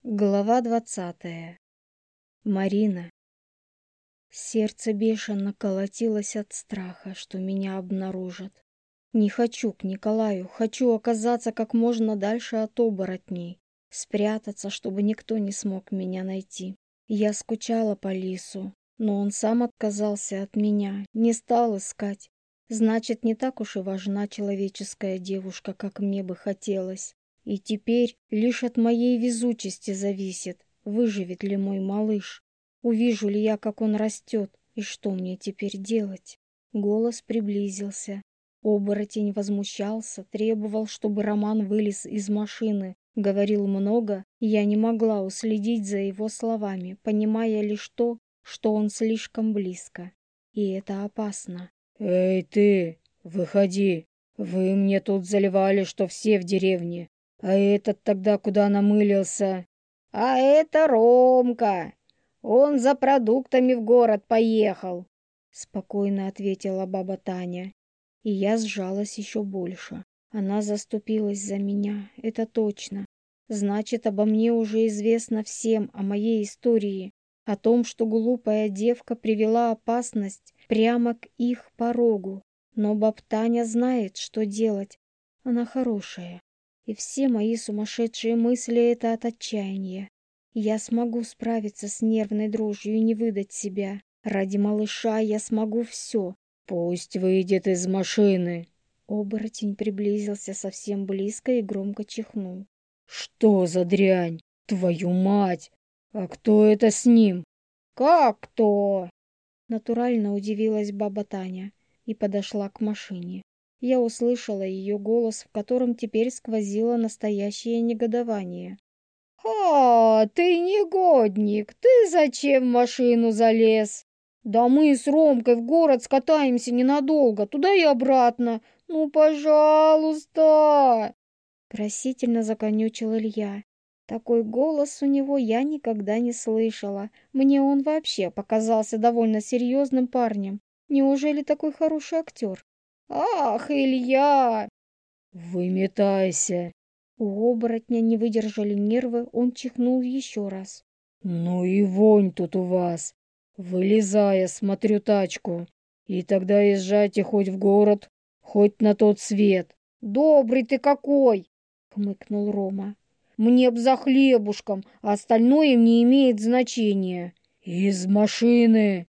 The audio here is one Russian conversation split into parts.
Глава 20. Марина. Сердце бешено колотилось от страха, что меня обнаружат. Не хочу к Николаю, хочу оказаться как можно дальше от оборотней, спрятаться, чтобы никто не смог меня найти. Я скучала по Лису, но он сам отказался от меня, не стал искать. Значит, не так уж и важна человеческая девушка, как мне бы хотелось. И теперь лишь от моей везучести зависит, выживет ли мой малыш. Увижу ли я, как он растет, и что мне теперь делать? Голос приблизился. Оборотень возмущался, требовал, чтобы Роман вылез из машины. Говорил много, и я не могла уследить за его словами, понимая лишь то, что он слишком близко. И это опасно. «Эй ты, выходи! Вы мне тут заливали, что все в деревне. А этот тогда куда намылился?» «А это Ромка! Он за продуктами в город поехал!» Спокойно ответила баба Таня. И я сжалась еще больше. Она заступилась за меня, это точно. Значит, обо мне уже известно всем, о моей истории, о том, что глупая девка привела опасность прямо к их порогу. Но баб Таня знает, что делать. Она хорошая. И все мои сумасшедшие мысли — это от отчаяния. Я смогу справиться с нервной дрожью и не выдать себя. Ради малыша я смогу все. «Пусть выйдет из машины!» Оборотень приблизился совсем близко и громко чихнул. «Что за дрянь? Твою мать! А кто это с ним?» «Как кто?» Натурально удивилась баба Таня и подошла к машине. Я услышала ее голос, в котором теперь сквозило настоящее негодование. «А, ты негодник! Ты зачем в машину залез?» «Да мы с Ромкой в город скатаемся ненадолго, туда и обратно. Ну, пожалуйста!» Просительно законючил Илья. Такой голос у него я никогда не слышала. Мне он вообще показался довольно серьезным парнем. Неужели такой хороший актер? «Ах, Илья!» «Выметайся!» У оборотня не выдержали нервы, он чихнул еще раз. «Ну и вонь тут у вас! Вылезай, смотрю тачку, и тогда езжайте хоть в город, хоть на тот свет!» «Добрый ты какой!» — хмыкнул Рома. «Мне б за хлебушком, а остальное не имеет значения». «Из машины!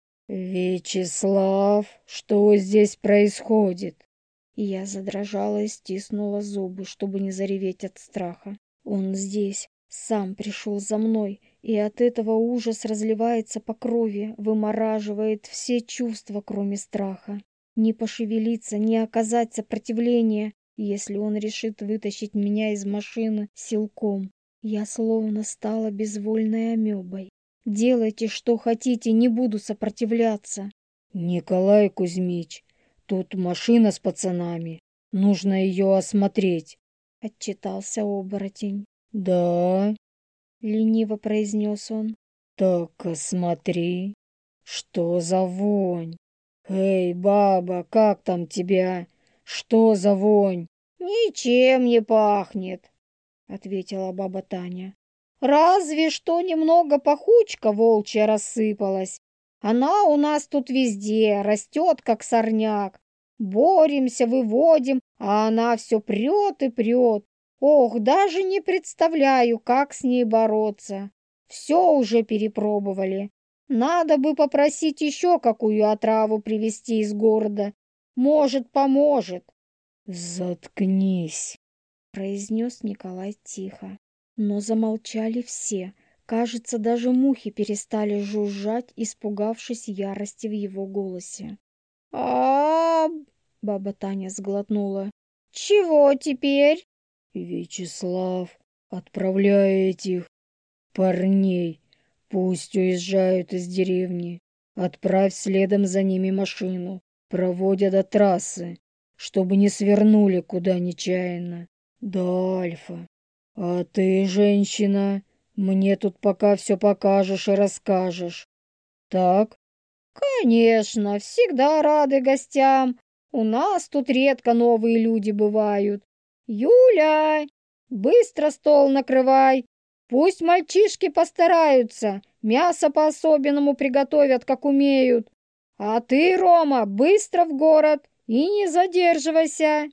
Вячеслав, что здесь происходит?» И я задрожала и стиснула зубы, чтобы не зареветь от страха. Он здесь, сам пришел за мной, и от этого ужас разливается по крови, вымораживает все чувства, кроме страха. Не пошевелиться, не оказать сопротивления, если он решит вытащить меня из машины силком. Я словно стала безвольной амебой. Делайте, что хотите, не буду сопротивляться. «Николай Кузьмич, тут машина с пацанами. Нужно ее осмотреть». Отчитался оборотень. «Да?» — лениво произнес он. «Так смотри, что за вонь? Эй, баба, как там тебя? Что за вонь?» «Ничем не пахнет», — ответила баба Таня. «Разве что немного пахучка волчья рассыпалась. Она у нас тут везде, растет, как сорняк. Боремся, выводим, а она все прет и прет. Ох, даже не представляю, как с ней бороться. Все уже перепробовали. Надо бы попросить еще какую отраву привезти из города. Может, поможет». «Заткнись!» — произнес Николай тихо. Но замолчали все. Кажется, даже мухи перестали жужжать, испугавшись ярости в его голосе. А, Баба Таня сглотнула. чего теперь? «Вячеслав, отправляй этих парней. Пусть уезжают из деревни. Отправь следом за ними машину. Проводят до трассы, чтобы не свернули куда нечаянно. Да, Альфа. А ты, женщина, мне тут пока все покажешь и расскажешь. Так?» Конечно, всегда рады гостям. У нас тут редко новые люди бывают. Юля, быстро стол накрывай. Пусть мальчишки постараются, мясо по-особенному приготовят, как умеют. А ты, Рома, быстро в город и не задерживайся.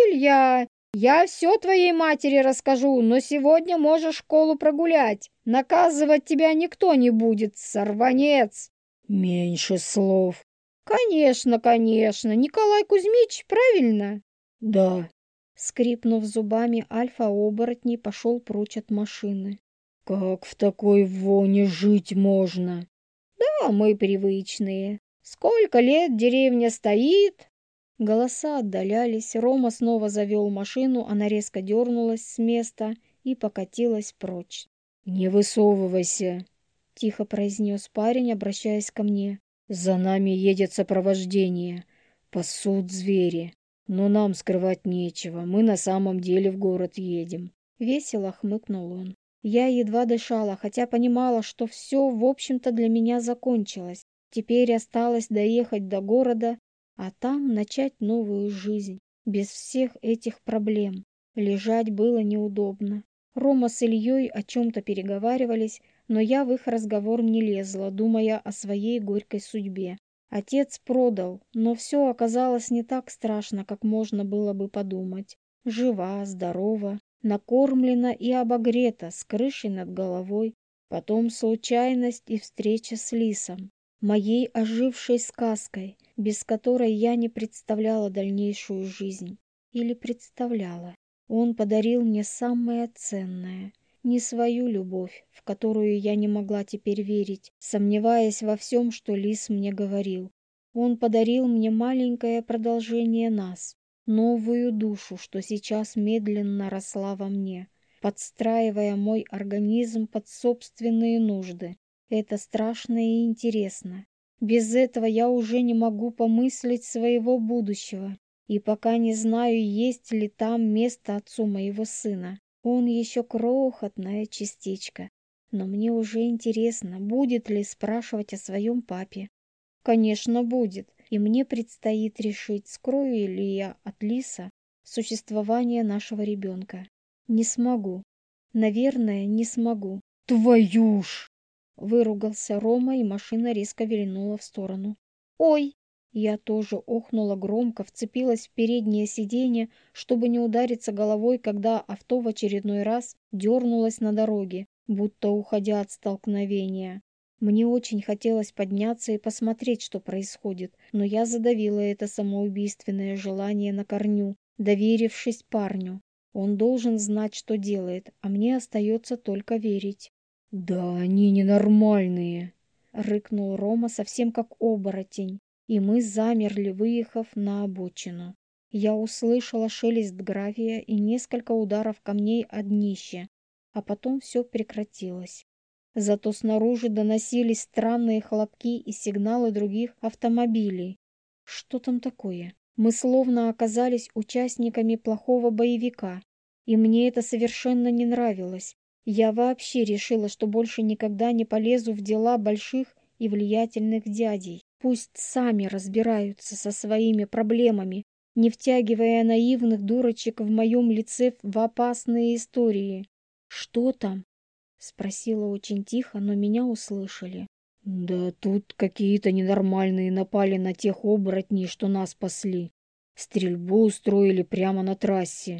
Илья, я все твоей матери расскажу, но сегодня можешь школу прогулять. Наказывать тебя никто не будет, сорванец. Меньше слов. Конечно, конечно, Николай Кузьмич, правильно? Да. Скрипнув зубами, альфа-оборотней пошел прочь от машины. Как в такой воне жить можно? Да, мы привычные. Сколько лет деревня стоит? Голоса отдалялись, Рома снова завел машину, она резко дернулась с места и покатилась прочь. Не высовывайся, Тихо произнес парень, обращаясь ко мне. за нами едет сопровождение. Пасут звери. Но нам скрывать нечего, мы на самом деле в город едем. Весело хмыкнул он. Я едва дышала, хотя понимала, что все, в общем-то, для меня закончилось. Теперь осталось доехать до города, а там начать новую жизнь, без всех этих проблем. Лежать было неудобно. Рома с Ильей о чем-то переговаривались, но я в их разговор не лезла, думая о своей горькой судьбе. Отец продал, но все оказалось не так страшно, как можно было бы подумать. Жива, здорова, накормлена и обогрета, с крышей над головой. Потом случайность и встреча с Лисом, моей ожившей сказкой, без которой я не представляла дальнейшую жизнь. Или представляла. Он подарил мне самое ценное. Не свою любовь, в которую я не могла теперь верить, сомневаясь во всем, что Лис мне говорил. Он подарил мне маленькое продолжение нас, новую душу, что сейчас медленно росла во мне, подстраивая мой организм под собственные нужды. Это страшно и интересно. Без этого я уже не могу помыслить своего будущего, и пока не знаю, есть ли там место отцу моего сына. Он еще крохотная частичка, но мне уже интересно, будет ли спрашивать о своем папе. Конечно, будет, и мне предстоит решить, скрою ли я от Лиса существование нашего ребенка. Не смогу. Наверное, не смогу. Твою ж! Выругался Рома, и машина резко вильнула в сторону. «Ой!» Я тоже охнула громко, вцепилась в переднее сиденье, чтобы не удариться головой, когда авто в очередной раз дернулось на дороге, будто уходя от столкновения. Мне очень хотелось подняться и посмотреть, что происходит, но я задавила это самоубийственное желание на корню, доверившись парню. Он должен знать, что делает, а мне остается только верить. Да они ненормальные, Рыкнул Рома совсем как оборотень, и мы замерли, выехав на обочину. Я услышала шелест гравия и несколько ударов камней о днище, а потом все прекратилось. Зато снаружи доносились странные хлопки и сигналы других автомобилей. Что там такое? Мы словно оказались участниками плохого боевика, и мне это совершенно не нравилось. Я вообще решила, что больше никогда не полезу в дела больших и влиятельных дядей. Пусть сами разбираются со своими проблемами, не втягивая наивных дурочек в моем лице в опасные истории. «Что там?» — спросила очень тихо, но меня услышали. Да тут какие-то ненормальные напали на тех оборотней, что нас спасли. Стрельбу устроили прямо на трассе.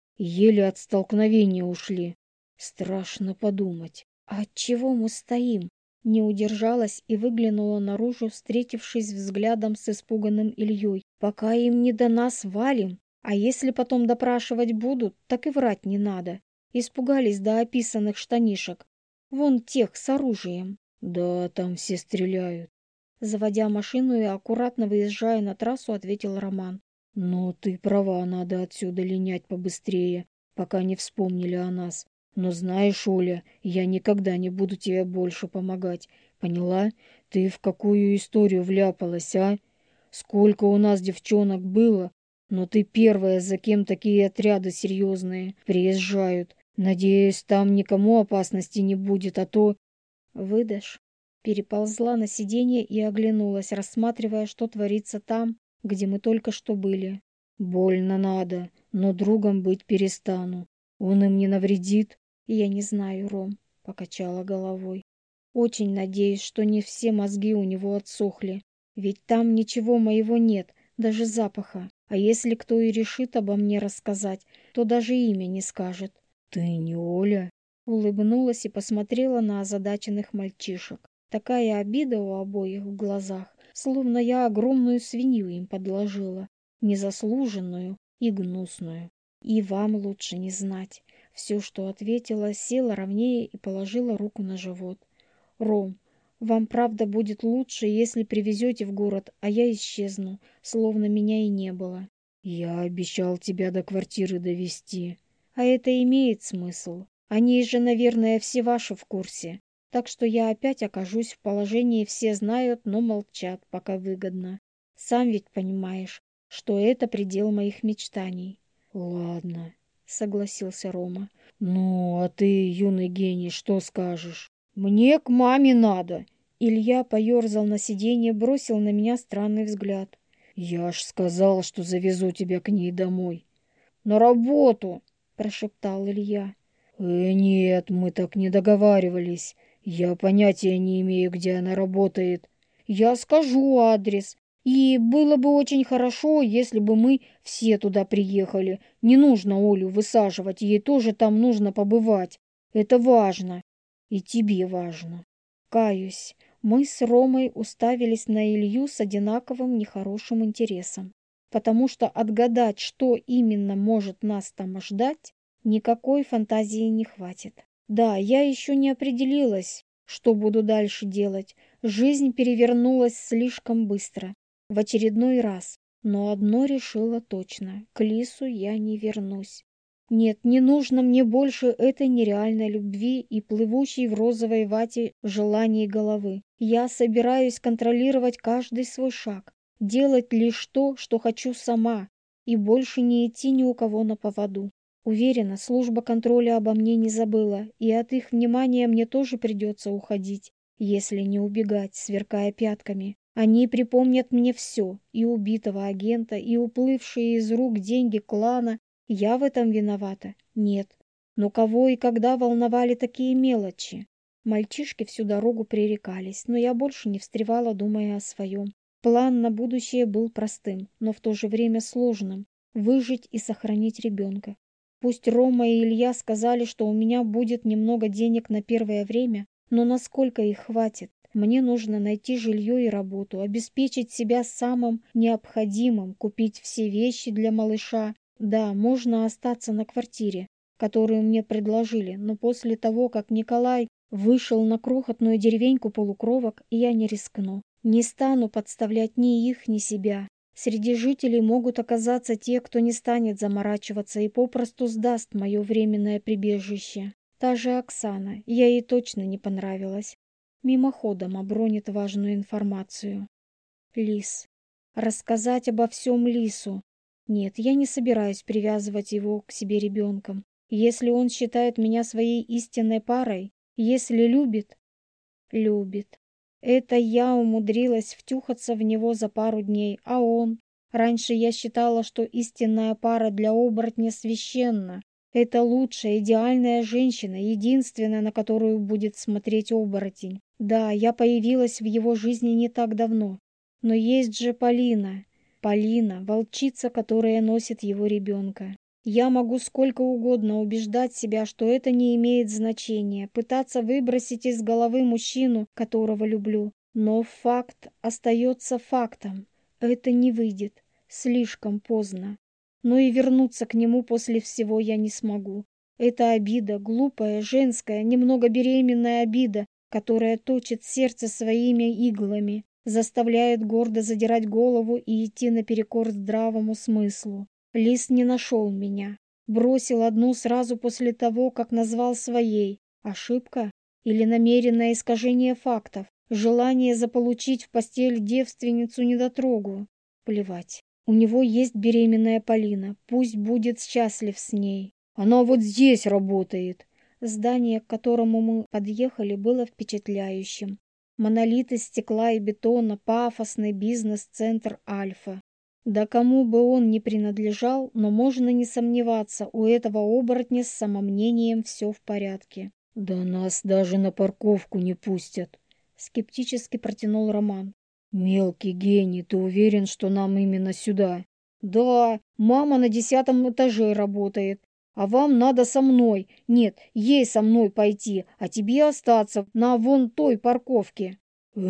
Еле от столкновения ушли. Страшно подумать. «А отчего мы стоим?» Не удержалась и выглянула наружу, встретившись взглядом с испуганным Ильей. «Пока им не до нас, валим. А если потом допрашивать будут, так и врать не надо. Испугались до описанных штанишек. Вон тех с оружием». Да, там все стреляют. Заводя машину и аккуратно выезжая на трассу, ответил Роман. Но ты права, надо отсюда линять побыстрее, пока не вспомнили о нас. Но знаешь, Оля, я никогда не буду тебе больше помогать. Поняла? Ты в какую историю вляпалась, а? Сколько у нас девчонок было, но ты первая, за кем такие отряды серьезные приезжают. Надеюсь, там никому опасности не будет, а то... «Выдашь?» Переползла на сиденье и оглянулась, рассматривая, что творится там, где мы только что были. Больно надо, но другом быть перестану. Он им не навредит. Я не знаю, Ром, покачала головой. Очень надеюсь, что не все мозги у него отсохли. Ведь там ничего моего нет, даже запаха. А если кто и решит обо мне рассказать, то даже имя не скажет. Ты не Оля? Улыбнулась и посмотрела на озадаченных мальчишек. Такая обида у обоих в глазах, словно я огромную свинью им подложила, незаслуженную и гнусную. И вам лучше не знать. Все, что ответила, села ровнее и положила руку на живот. Ром, вам правда будет лучше, если привезете в город, а я исчезну, словно меня и не было. Я обещал тебя до квартиры довести. А это имеет смысл. Они же, наверное, все ваши в курсе. Так что я опять окажусь в положении «все знают, но молчат, пока выгодно». Сам ведь понимаешь, что это предел моих мечтаний. Ладно, Согласился Рома. Ну, а ты, юный гений, что скажешь? Мне к маме надо. Илья поерзал на сиденье, бросил на меня странный взгляд. Я ж сказал, что завезу тебя к ней домой. На работу, Прошептал Илья. Нет, мы так не договаривались. Я понятия не имею, где она работает. Я скажу адрес. И было бы очень хорошо, если бы мы все туда приехали. Не нужно Олю высаживать, ей тоже там нужно побывать. Это важно. И тебе важно. Каюсь, мы с Ромой уставились на Илью с одинаковым нехорошим интересом, потому что отгадать, что именно может нас там ждать, никакой фантазии не хватит. Да, я еще не определилась, что буду дальше делать. Жизнь перевернулась слишком быстро, в очередной раз. Но одно решила точно: к Лису я не вернусь. Нет, не нужно мне больше этой нереальной любви и плывущей в розовой вате желаний головы. Я собираюсь контролировать каждый свой шаг, делать лишь то, что хочу сама, и больше не идти ни у кого на поводу. Уверена, служба контроля обо мне не забыла, и от их внимания мне тоже придется уходить, если не убегать, сверкая пятками. Они припомнят мне все: и убитого агента, и уплывшие из рук деньги клана. Я в этом виновата? Нет. Но кого и когда волновали такие мелочи? Мальчишки всю дорогу пререкались, но я больше не встревала, думая о своем. План на будущее был простым, но в то же время сложным — выжить и сохранить ребенка. Пусть Рома и Илья сказали, что у меня будет немного денег на первое время, но насколько их хватит? Мне нужно найти жилье и работу, обеспечить себя самым необходимым, купить все вещи для малыша. Да, можно остаться на квартире, которую мне предложили, но после того, как Николай вышел на крохотную деревеньку полукровок, я не рискну. Не стану подставлять ни их, ни себя. Среди жителей могут оказаться те, кто не станет заморачиваться и попросту сдаст мое временное прибежище. Та же Оксана, я ей точно не понравилась. Мимоходом обронит важную информацию. Лис. Рассказать обо всем Лису. Нет, я не собираюсь привязывать его к себе ребенком. Если он считает меня своей истинной парой, если любит, любит. Это я умудрилась втюхаться в него за пару дней, а он... Раньше я считала, что истинная пара для оборотня священна. Это лучшая, идеальная женщина, единственная, на которую будет смотреть оборотень. Да, я появилась в его жизни не так давно. Но есть же Полина. Полина, волчица, которая носит его ребенка. Я могу сколько угодно убеждать себя, что это не имеет значения, пытаться выбросить из головы мужчину, которого люблю. Но факт остается фактом. Это не выйдет. Слишком поздно. Но и вернуться к нему после всего я не смогу. Это обида, глупая, женская, немного беременная обида, которая точит сердце своими иглами, заставляет гордо задирать голову и идти наперекор здравому смыслу. Лис не нашел меня. Бросил одну сразу после того, как назвал своей. Ошибка? Или намеренное искажение фактов? Желание заполучить в постель девственницу-недотрогу? Плевать. У него есть беременная Полина. Пусть будет счастлив с ней. Она вот здесь работает. Здание, к которому мы подъехали, было впечатляющим. Монолит из стекла и бетона, пафосный бизнес-центр «Альфа». Да кому бы он ни принадлежал, но можно не сомневаться, у этого оборотня с самомнением все в порядке. Да нас даже на парковку не пустят. Скептически протянул Роман. Мелкий гений, ты уверен, что нам именно сюда? Да, мама на 10-м этаже работает, а вам надо со мной. Нет, ей со мной пойти, а тебе остаться на вон той парковке.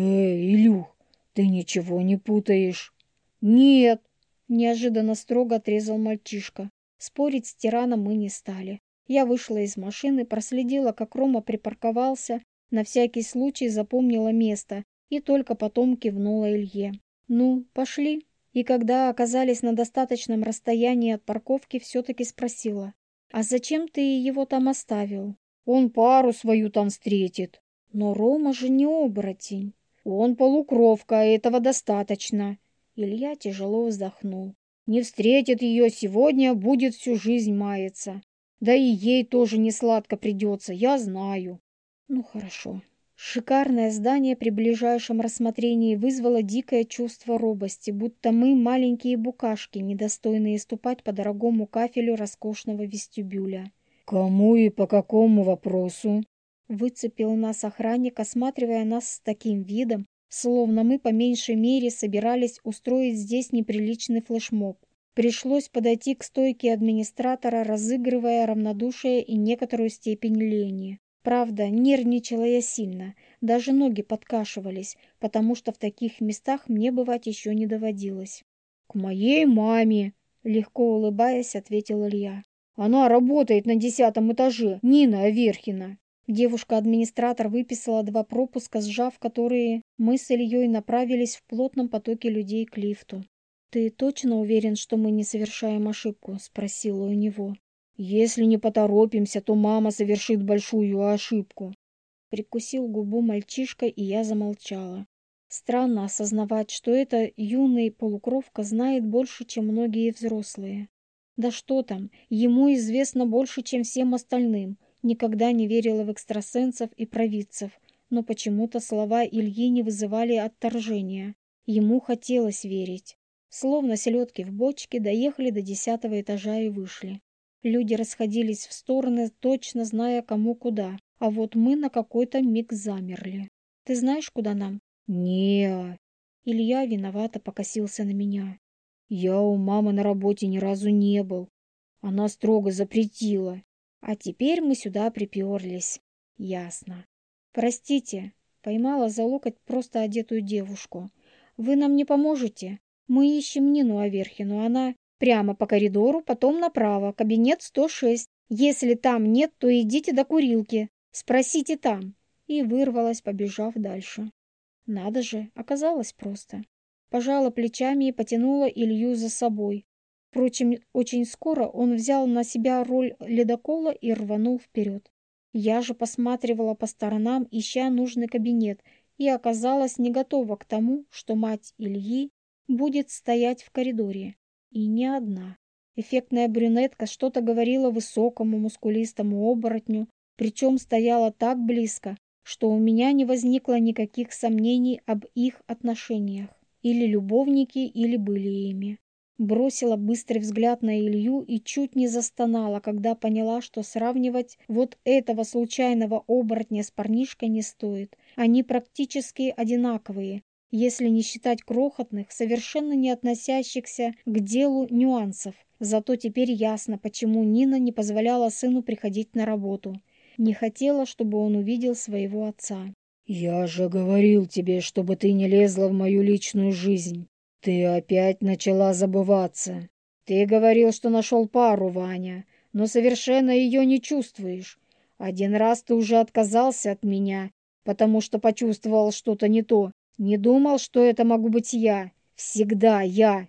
Илюх, ты ничего не путаешь? Нет, неожиданно строго отрезал мальчишка. Спорить с тираном мы не стали. Я вышла из машины, проследила, как Рома припарковался, на всякий случай запомнила место и только потом кивнула Илье. «Ну, пошли». И когда оказались на достаточном расстоянии от парковки, все-таки спросила: «А зачем ты его там оставил?» Он пару свою там встретит. «Но Рома же не оборотень». Он полукровка, этого достаточно. Илья тяжело вздохнул. Не встретит ее сегодня, будет всю жизнь маяться. Да и ей тоже не сладко придется, я знаю. Ну хорошо. Шикарное здание при ближайшем рассмотрении вызвало дикое чувство робости, будто мы маленькие букашки, недостойные ступать по дорогому кафелю роскошного вестибюля. «Кому и по какому вопросу?» Выцепил нас охранник, осматривая нас с таким видом, словно мы по меньшей мере собирались устроить здесь неприличный флешмоб. Пришлось подойти к стойке администратора, разыгрывая равнодушие и некоторую степень лени. Правда, нервничала я сильно, даже ноги подкашивались, потому что в таких местах мне бывать еще не доводилось. «К моей маме», — легко улыбаясь, ответил Илья. «Она работает на 10-м этаже, Нина Аверхина». Девушка-администратор выписала 2 пропуска, сжав которые, мы с Ильей направились в плотном потоке людей к лифту. «Ты точно уверен, что мы не совершаем ошибку?» — спросила у него. «Если не поторопимся, то мама совершит большую ошибку». Прикусил губу мальчишка, и я замолчала. Странно осознавать, что эта юный полукровка знает больше, чем многие взрослые. Да что там, ему известно больше, чем всем остальным. Никогда не верила в экстрасенсов и провидцев, но почему-то слова Ильи не вызывали отторжения. Ему хотелось верить. Словно селедки в бочке, доехали до 10-го этажа и вышли. Люди расходились в стороны, точно зная, кому куда. А вот мы на какой-то миг замерли. «Ты знаешь, куда нам?» «Не-а». Илья виновато покосился на меня. «Я у мамы на работе ни разу не был. Она строго запретила. А теперь мы сюда приперлись». «Ясно». «Простите», — поймала за локоть просто одетую девушку. «Вы нам не поможете? Мы ищем Нину Аверхину. Она прямо по коридору, потом направо, кабинет 106. Если там нет, то идите до курилки. Спросите там». И вырвалась, побежав дальше. Надо же, оказалось просто. Пожала плечами и потянула Илью за собой. Впрочем, очень скоро он взял на себя роль ледокола и рванул вперед. Я же посматривала по сторонам, ища нужный кабинет, и оказалась не готова к тому, что мать Ильи будет стоять в коридоре. И не одна. Эффектная брюнетка что-то говорила высокому мускулистому оборотню, причем стояла так близко, что у меня не возникло никаких сомнений об их отношениях. Или любовники, или были ими. Бросила быстрый взгляд на Илью и чуть не застонала, когда поняла, что сравнивать вот этого случайного оборотня с парнишкой не стоит. Они практически одинаковые, если не считать крохотных, совершенно не относящихся к делу нюансов. Зато теперь ясно, почему Нина не позволяла сыну приходить на работу. Не хотела, чтобы он увидел своего отца. «Я же говорил тебе, чтобы ты не лезла в мою личную жизнь. Ты опять начала забываться. Ты говорил, что нашел пару, Ваня, но совершенно ее не чувствуешь. Один раз ты уже отказался от меня, потому что почувствовал что-то не то. Не думал, что это могу быть я. Всегда я».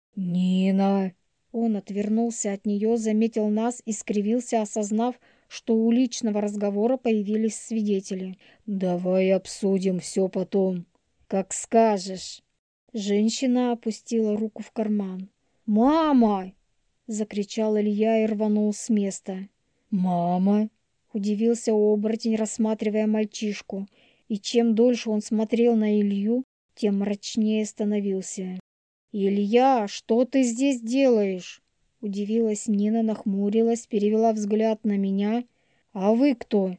«Нина!» Он отвернулся от нее, заметил нас и скривился, осознав, что у личного разговора появились свидетели. «Давай обсудим все потом. Как скажешь». Женщина опустила руку в карман. «Мама!» — закричал Илья и рванул с места. «Мама!» — удивился оборотень, рассматривая мальчишку. И чем дольше он смотрел на Илью, тем мрачнее становился. «Илья, что ты здесь делаешь?» Удивилась Нина, нахмурилась, перевела взгляд на меня. «А вы кто?»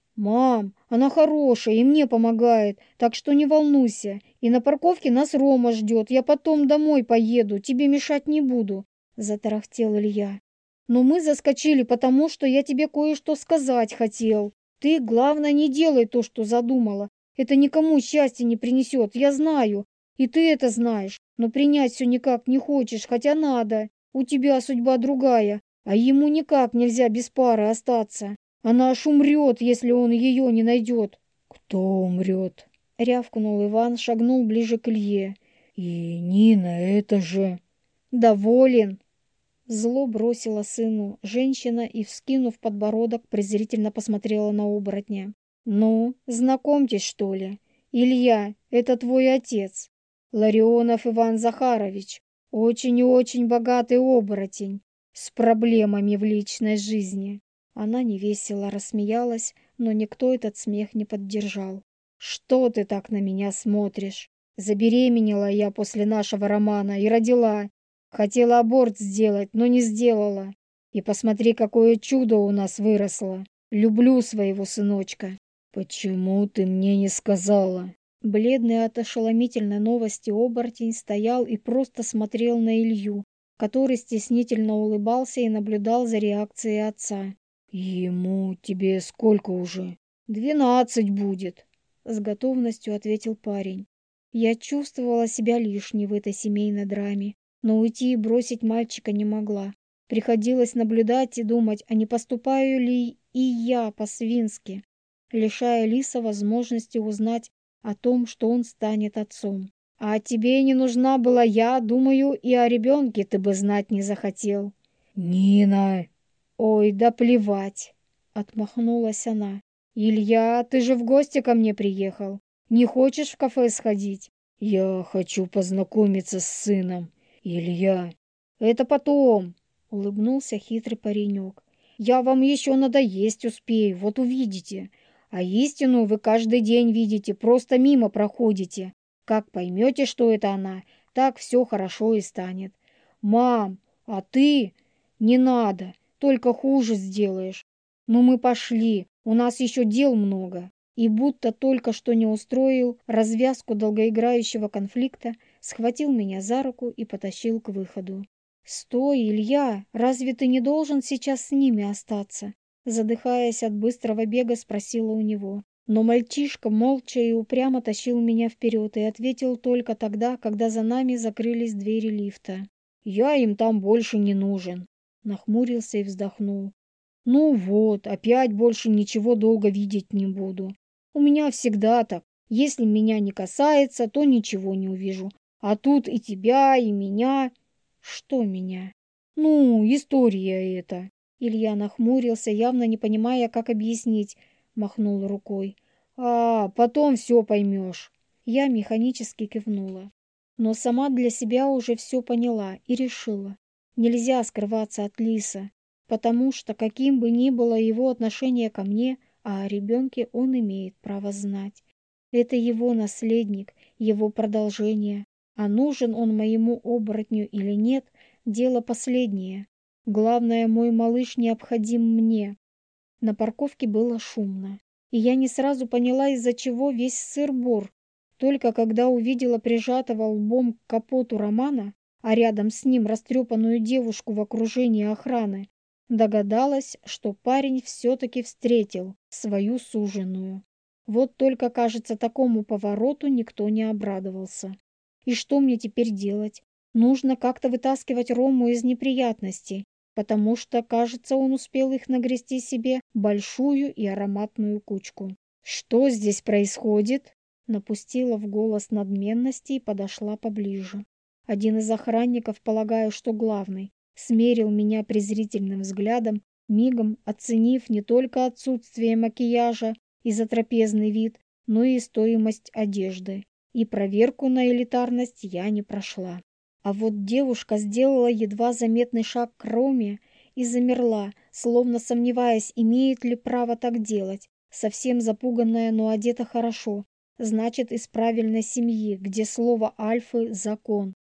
«Мам, она хорошая и мне помогает, так что не волнуйся. И на парковке нас Рома ждет. Я потом домой поеду, тебе мешать не буду», — затарахтел Илья. «Но мы заскочили, потому что я тебе кое-что сказать хотел. Ты, главное, не делай то, что задумала. Это никому счастья не принесет, я знаю. И ты это знаешь, но принять все никак не хочешь, хотя надо. У тебя судьба другая, а ему никак нельзя без пары остаться. Она аж умрет, если он ее не найдет». «Кто умрет?» — рявкнул Иван, шагнул ближе к Илье. «И Нина, это же...» «Доволен!» Зло бросила сыну женщина и, вскинув подбородок, презрительно посмотрела на оборотня. «Ну, знакомьтесь, что ли? Илья, это твой отец. Ларионов Иван Захарович. Очень и очень богатый оборотень, с проблемами в личной жизни». Она невесело рассмеялась, но никто этот смех не поддержал. «Что ты так на меня смотришь? Забеременела я после нашего романа и родила. Хотела аборт сделать, но не сделала. И посмотри, какое чудо у нас выросло. Люблю своего сыночка». «Почему ты мне не сказала?» Бледный от ошеломительной новости оборотень стоял и просто смотрел на Илью, который стеснительно улыбался и наблюдал за реакцией отца. «Ему тебе сколько уже?» 12 будет», — с готовностью ответил парень. Я чувствовала себя лишней в этой семейной драме, но уйти и бросить мальчика не могла. Приходилось наблюдать и думать, а не поступаю ли и я по-свински, лишая Лиса возможности узнать о том, что он станет отцом. «А тебе не нужна была я, думаю, и о ребенке ты бы знать не захотел». «Нина!» «Ой, да плевать!» — отмахнулась она. «Илья, ты же в гости ко мне приехал. Не хочешь в кафе сходить?» «Я хочу познакомиться с сыном. Илья!» «Это потом!» — улыбнулся хитрый паренек. «Я вам еще надоесть успею, вот увидите. А истину вы каждый день видите, просто мимо проходите. Как поймете, что это она, так все хорошо и станет. Мам, а ты? Не надо, только хуже сделаешь. Ну мы пошли, у нас еще дел много». И будто только что не устроил развязку долгоиграющего конфликта, схватил меня за руку и потащил к выходу. «Стой, Илья, разве ты не должен сейчас с ними остаться?» Задыхаясь от быстрого бега, спросила у него. Но мальчишка молча и упрямо тащил меня вперед и ответил только тогда, когда за нами закрылись двери лифта. «Я им там больше не нужен», — нахмурился и вздохнул. «Ну вот, опять больше ничего долго видеть не буду. У меня всегда так. Если меня не касается, то ничего не увижу. А тут и тебя, и меня». «Что меня?» «Ну, история эта». Илья нахмурился, явно не понимая, как объяснить, махнул рукой. «А, потом все поймешь». Я механически кивнула, но сама для себя уже все поняла и решила. Нельзя скрываться от Лиса, потому что, каким бы ни было его отношение ко мне, а о ребенке он имеет право знать. Это его наследник, его продолжение. А нужен он моему оборотню или нет, дело последнее. Главное, мой малыш необходим мне. На парковке было шумно, и я не сразу поняла, из-за чего весь сыр-бор. Только когда увидела прижатого лбом к капоту Романа, а рядом с ним растрепанную девушку в окружении охраны, догадалась, что парень все-таки встретил свою суженую. Вот только, кажется, такому повороту никто не обрадовался. И что мне теперь делать? Нужно как-то вытаскивать Рому из неприятностей, потому что, кажется, он успел их нагрести себе большую и ароматную кучку. «Что здесь происходит?» Напустила в голос надменности и подошла поближе. Один из охранников, полагаю, что главный, смерил меня презрительным взглядом, мигом оценив не только отсутствие макияжа и затрапезный вид, но и стоимость одежды. И проверку на элитарность я не прошла. А вот девушка сделала едва заметный шаг к Роме и замерла, словно сомневаясь, имеет ли право так делать. Совсем запуганная, но одета хорошо. Значит, из правильной семьи, где слово альфы – закон.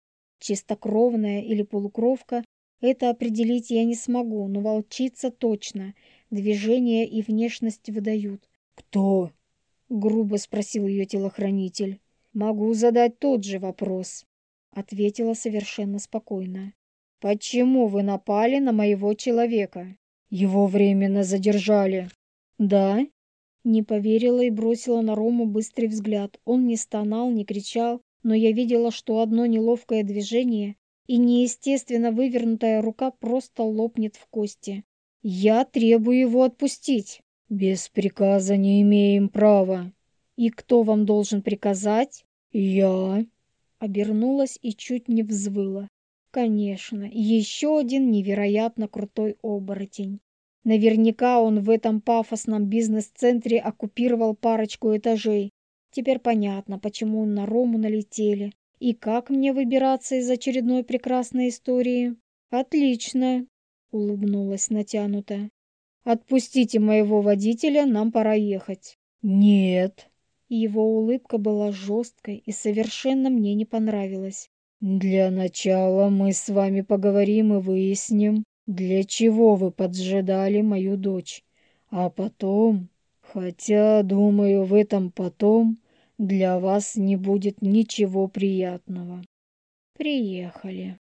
Чистокровная или полукровка, это определить я не смогу, но волчица точно. Движения и внешность выдают. «Кто?» — грубо спросил ее телохранитель. «Могу задать тот же вопрос», — ответила совершенно спокойно. «Почему вы напали на моего человека? Его временно задержали». «Да?» Не поверила и бросила на Рому быстрый взгляд. Он не стонал, не кричал, но я видела, что одно неловкое движение и неестественно вывернутая рука просто лопнет в кости. «Я требую его отпустить». «Без приказа не имеем права». «И кто вам должен приказать?» «Я». Обернулась и чуть не взвыла. Конечно, еще один невероятно крутой оборотень. Наверняка он в этом пафосном бизнес-центре оккупировал парочку этажей. Теперь понятно, почему на Рому налетели. И как мне выбираться из очередной прекрасной истории? Отлично, улыбнулась натянуто. Отпустите моего водителя, нам пора ехать. «Нет». Его улыбка была жесткой и совершенно мне не понравилась. «Для начала мы с вами поговорим и выясним, для чего вы поджидали мою дочь. А потом, хотя, думаю, в этом потом для вас не будет ничего приятного». Приехали.